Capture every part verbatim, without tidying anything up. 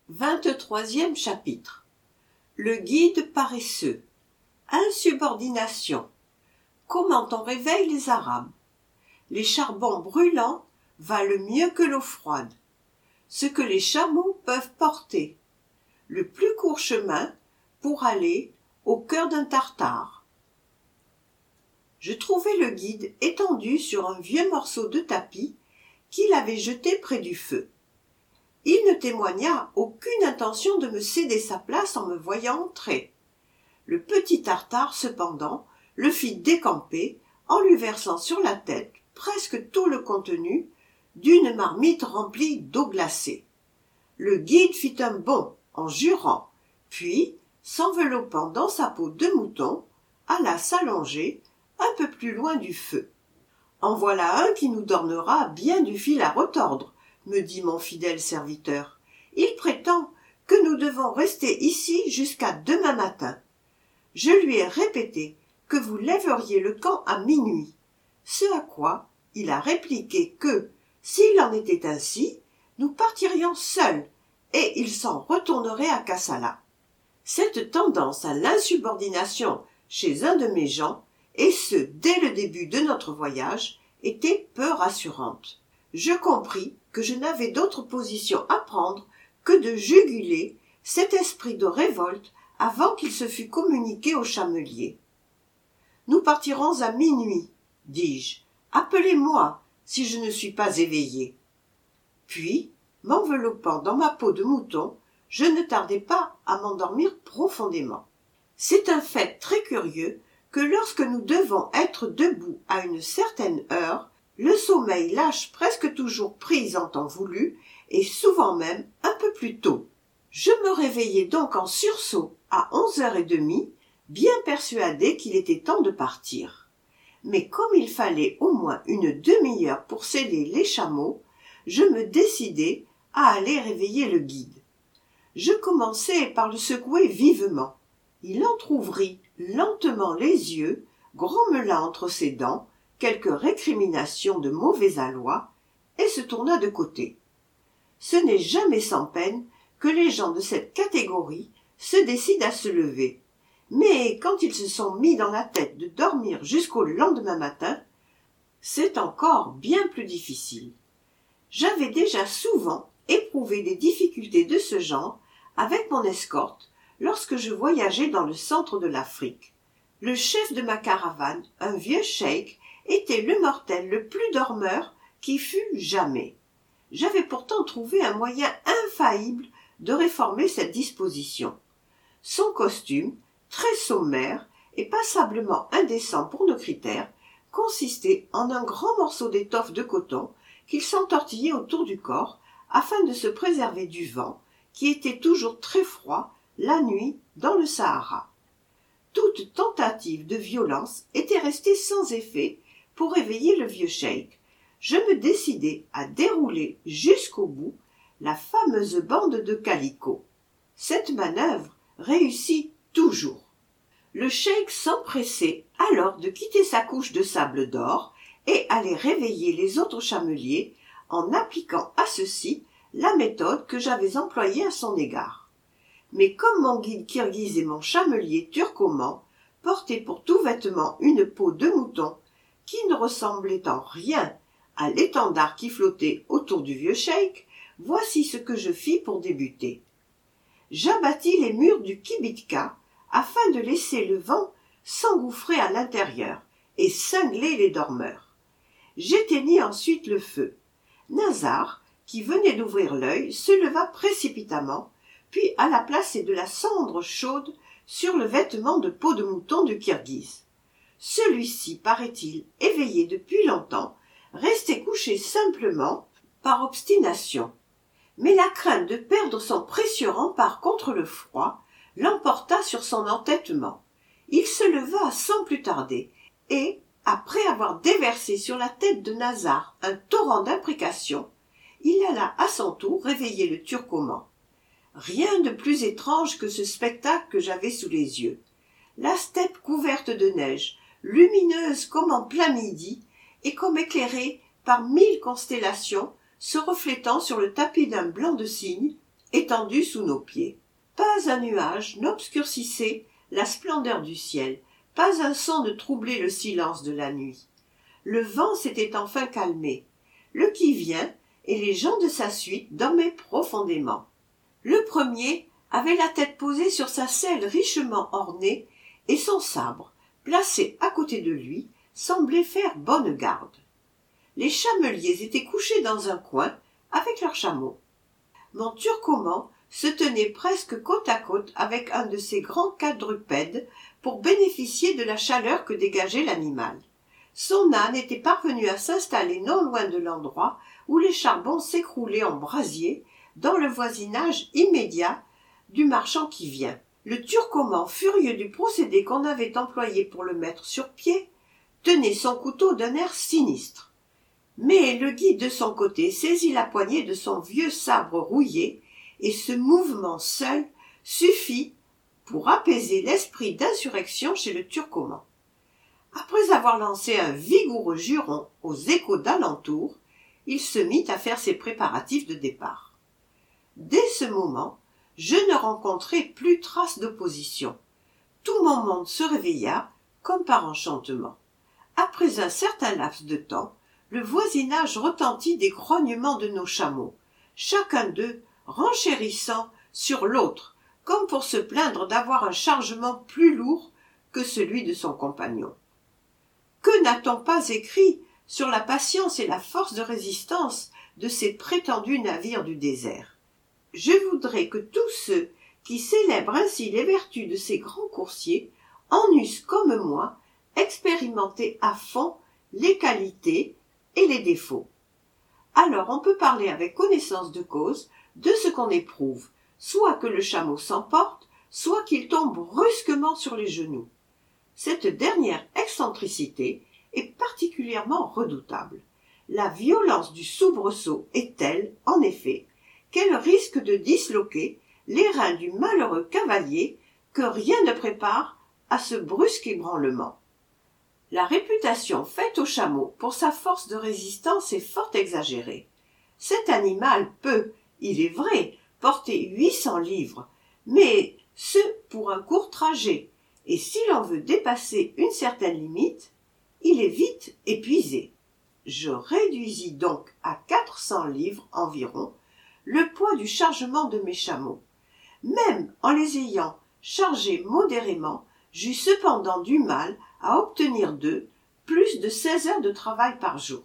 vingt-troisième chapitre. Le guide paresseux. Insubordination. Comment on réveille les Arabes. Les charbons brûlants valent mieux que l'eau froide. Ce que les chameaux peuvent porter. Le plus court chemin pour aller au cœur d'un Tartare. Je trouvai le guide étendu sur un vieux morceau de tapis qu'il avait jeté près du feu. Il ne témoigna aucune intention de me céder sa place en me voyant entrer. Le petit Tartare, cependant, le fit décamper en lui versant sur la tête presque tout le contenu d'une marmite remplie d'eau glacée. Le guide fit un bond en jurant, puis, s'enveloppant dans sa peau de mouton, alla s'allonger un peu plus loin du feu. « En voilà un qui nous donnera bien du fil à retordre, » me dit mon fidèle serviteur. « Il prétend que nous devons rester ici jusqu'à demain matin. Je lui ai répété que vous lèveriez le camp à minuit, ce à quoi il a répliqué que, s'il en était ainsi, nous partirions seuls et il s'en retournerait à Kassala. » Cette tendance à l'insubordination chez un de mes gens, et ce dès le début de notre voyage, était peu rassurante. Je compris que je n'avais d'autre position à prendre que de juguler cet esprit de révolte avant qu'il se fût communiqué aux chameliers. « Nous partirons à minuit, dis-je. Appelez-moi si je ne suis pas éveillé. » Puis, m'enveloppant dans ma peau de mouton, je ne tardai pas à m'endormir profondément. C'est un fait très curieux que lorsque nous devons être debout à une certaine heure, le sommeil lâche presque toujours prise en temps voulu, et souvent même un peu plus tôt. Je me réveillai donc en sursaut à onze heures trente, bien persuadé qu'il était temps de partir. Mais comme il fallait au moins une demi-heure pour seller les chameaux, je me décidai à aller réveiller le guide. Je commençai par le secouer vivement. Il entr'ouvrit lentement les yeux, grommela entre ses dents quelques récriminations de mauvais aloi, et se tourna de côté. Ce n'est jamais sans peine que les gens de cette catégorie se décident à se lever, mais quand ils se sont mis dans la tête de dormir jusqu'au lendemain matin, c'est encore bien plus difficile. J'avais déjà souvent éprouvé des difficultés de ce genre avec mon escorte lorsque je voyageais dans le centre de l'Afrique. Le chef de ma caravane, un vieux cheik, était le mortel le plus dormeur qui fût jamais. J'avais pourtant trouvé un moyen infaillible de réformer cette disposition. Son costume, très sommaire et passablement indécent pour nos critères, consistait en un grand morceau d'étoffe de coton qu'il s'entortillait autour du corps afin de se préserver du vent, qui était toujours très froid la nuit dans le Sahara. Toute tentative de violence était restée sans effet pour réveiller le vieux cheik. Je me décidai à dérouler jusqu'au bout la fameuse bande de calicot. Cette manœuvre réussit toujours. Le cheik s'empressait alors de quitter sa couche de sable d'or et allait réveiller les autres chameliers en appliquant à ceux-ci la méthode que j'avais employée à son égard. Mais comme mon guide kirghize et mon chamelier turcoman portaient pour tout vêtement une peau de mouton qui ne ressemblait en rien à l'étendard qui flottait autour du vieux cheik, voici ce que je fis pour débuter. J'abattis les murs du kibitka afin de laisser le vent s'engouffrer à l'intérieur et cingler les dormeurs. J'éteignis ensuite le feu. Nazar, qui venait d'ouvrir l'œil, se leva précipitamment, puis alla placer de la cendre chaude sur le vêtement de peau de mouton du kirghize. Celui-ci, paraît-il, éveillé depuis longtemps, restait couché simplement par obstination. Mais la crainte de perdre son précieux rempart contre le froid l'emporta sur son entêtement. Il se leva sans plus tarder, et, après avoir déversé sur la tête de Nazar un torrent d'imprécations, il alla à son tour réveiller le turcoman. Rien de plus étrange que ce spectacle que j'avais sous les yeux. La steppe couverte de neige, lumineuse comme en plein midi, et comme éclairée par mille constellations se reflétant sur le tapis d'un blanc de cygne, étendu sous nos pieds. Pas un nuage n'obscurcissait la splendeur du ciel, pas un son ne troublait le silence de la nuit. Le vent s'était enfin calmé. Le qui-vient et les gens de sa suite dormaient profondément. Le premier avait la tête posée sur sa selle richement ornée et son sabre, placé à côté de lui, semblait faire bonne garde. Les chameliers étaient couchés dans un coin avec leurs chameaux. Mon Turcoman se tenait presque côte à côte avec un de ces grands quadrupèdes pour bénéficier de la chaleur que dégageait l'animal. Son âne était parvenu à s'installer non loin de l'endroit où les charbons s'écroulaient en brasier, dans le voisinage immédiat du marchand qui vient. Le Turcoman, furieux du procédé qu'on avait employé pour le mettre sur pied, tenait son couteau d'un air sinistre. Mais le guide de son côté saisit la poignée de son vieux sabre rouillé, et ce mouvement seul suffit pour apaiser l'esprit d'insurrection chez le Turcoman. Après avoir lancé un vigoureux juron aux échos d'alentour, il se mit à faire ses préparatifs de départ. Dès ce moment, je ne rencontrai plus trace d'opposition. Tout mon monde se réveilla, comme par enchantement. Après un certain laps de temps, le voisinage retentit des grognements de nos chameaux, chacun d'eux renchérissant sur l'autre, comme pour se plaindre d'avoir un chargement plus lourd que celui de son compagnon. Que n'a-t-on pas écrit sur la patience et la force de résistance de ces prétendus navires du désert? Je voudrais que tous ceux qui célèbrent ainsi les vertus de ces grands coursiers en eussent, comme moi, expérimenté à fond les qualités et les défauts. Alors on peut parler avec connaissance de cause de ce qu'on éprouve, soit que le chameau s'emporte, soit qu'il tombe brusquement sur les genoux. Cette dernière excentricité est particulièrement redoutable. La violence du soubresaut est telle, en effet, qu'elle risque de disloquer les reins du malheureux cavalier que rien ne prépare à ce brusque ébranlement. La réputation faite au chameau pour sa force de résistance est fort exagérée. Cet animal peut, il est vrai, porter huit cents livres, mais ce pour un court trajet, et si l'on veut dépasser une certaine limite, il est vite épuisé. Je réduisis donc à quatre cents livres environ le poids du chargement de mes chameaux. Même en les ayant chargés modérément, j'eus cependant du mal à obtenir d'eux plus de seize heures de travail par jour.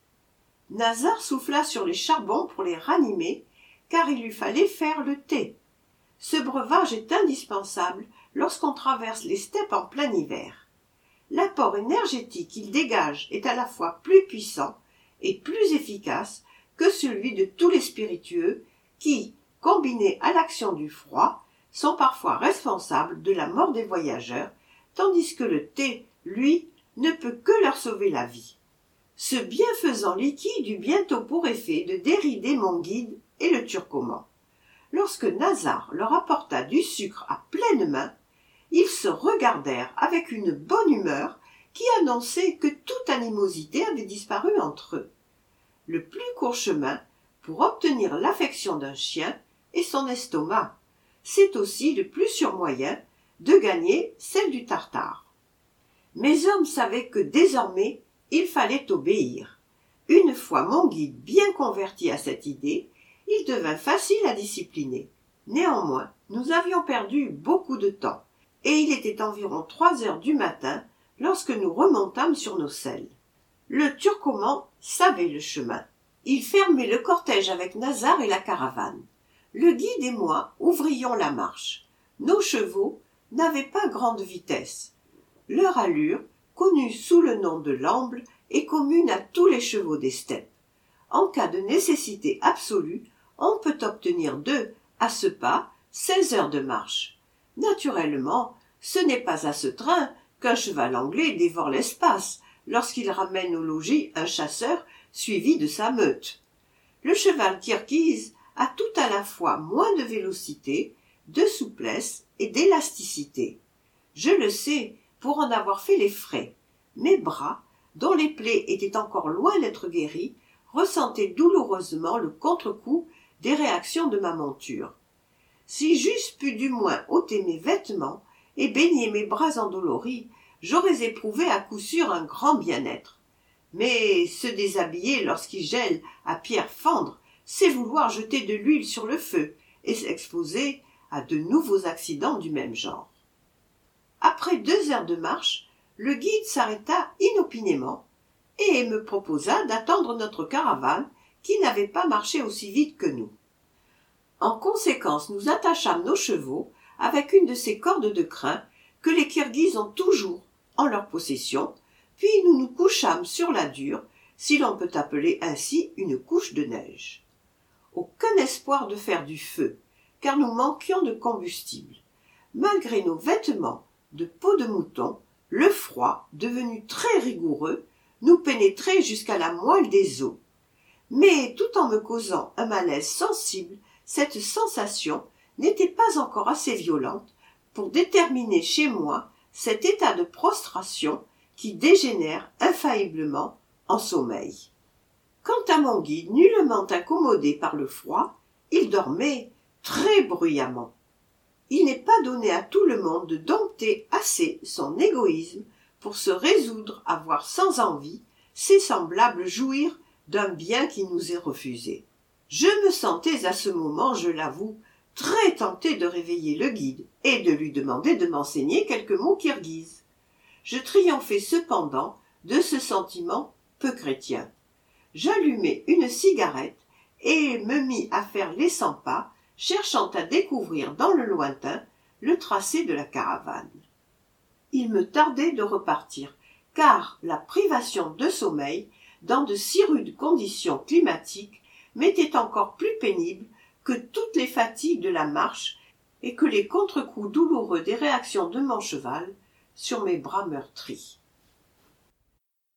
Nazar souffla sur les charbons pour les ranimer, car il lui fallait faire le thé. Ce breuvage est indispensable lorsqu'on traverse les steppes en plein hiver. L'apport énergétique qu'il dégage est à la fois plus puissant et plus efficace que celui de tous les spiritueux qui, combinés à l'action du froid, sont parfois responsables de la mort des voyageurs, tandis que le thé, lui, ne peut que leur sauver la vie. Ce bienfaisant liquide eut bientôt pour effet de dérider mon guide et le Turcoman. Lorsque Nazar leur apporta du sucre à pleines mains, ils se regardèrent avec une bonne humeur qui annonçait que toute animosité avait disparu entre eux. Le plus court chemin pour obtenir l'affection d'un chien est son estomac. C'est aussi le plus sûr moyen de gagner celle du Tartare. Mes hommes savaient que désormais il fallait obéir. Une fois mon guide bien converti à cette idée, il devint facile à discipliner. Néanmoins, nous avions perdu beaucoup de temps, et il était environ trois heures du matin lorsque nous remontâmes sur nos selles. Le Turcoman savait le chemin. Il fermait le cortège avec Nazar et la caravane. Le guide et moi ouvrions la marche. Nos chevaux n'avaient pas grande vitesse. Leur allure, connue sous le nom de l'amble, est commune à tous les chevaux des steppes. En cas de nécessité absolue, on peut obtenir d'eux, à ce pas, seize heures de marche. Naturellement, ce n'est pas à ce train qu'un cheval anglais dévore l'espace lorsqu'il ramène au logis un chasseur suivi de sa meute. Le cheval kirghize a tout à la fois moins de vélocité, de souplesse et d'élasticité. Je le sais pour en avoir fait les frais. Mes bras, dont les plaies étaient encore loin d'être guéries, ressentaient douloureusement le contre-coup des réactions de ma monture. Si j'eusse pu du moins ôter mes vêtements et baigner mes bras endoloris, j'aurais éprouvé à coup sûr un grand bien-être. Mais se déshabiller lorsqu'il gèle à pierre fendre, c'est vouloir jeter de l'huile sur le feu et s'exposer à de nouveaux accidents du même genre. Après deux heures de marche, le guide s'arrêta inopinément et me proposa d'attendre notre caravane qui n'avait pas marché aussi vite que nous. En conséquence, nous attachâmes nos chevaux avec une de ces cordes de crin que les Kirghizes ont toujours en leur possession, puis nous nous couchâmes sur la dure, si l'on peut appeler ainsi une couche de neige. Aucun espoir de faire du feu, car nous manquions de combustible. Malgré nos vêtements de peau de mouton, le froid, devenu très rigoureux, nous pénétrait jusqu'à la moelle des os. Mais tout en me causant un malaise sensible, cette sensation n'était pas encore assez violente pour déterminer chez moi cet état de prostration qui dégénère infailliblement en sommeil. Quant à mon guide, nullement incommodé par le froid, il dormait très bruyamment. Il n'est pas donné à tout le monde de dompter assez son égoïsme pour se résoudre à voir sans envie ses semblables jouir d'un bien qui nous est refusé. Je me sentais à ce moment, je l'avoue, très tenté de réveiller le guide et de lui demander de m'enseigner quelques mots kirghizes. Je triomphai cependant de ce sentiment peu chrétien. J'allumai une cigarette et me mis à faire les cent pas, cherchant à découvrir dans le lointain le tracé de la caravane. Il me tardait de repartir, car la privation de sommeil, dans de si rudes conditions climatiques, m'était encore plus pénible que toutes les fatigues de la marche et que les contre-coups douloureux des réactions de mon cheval sur mes bras meurtris.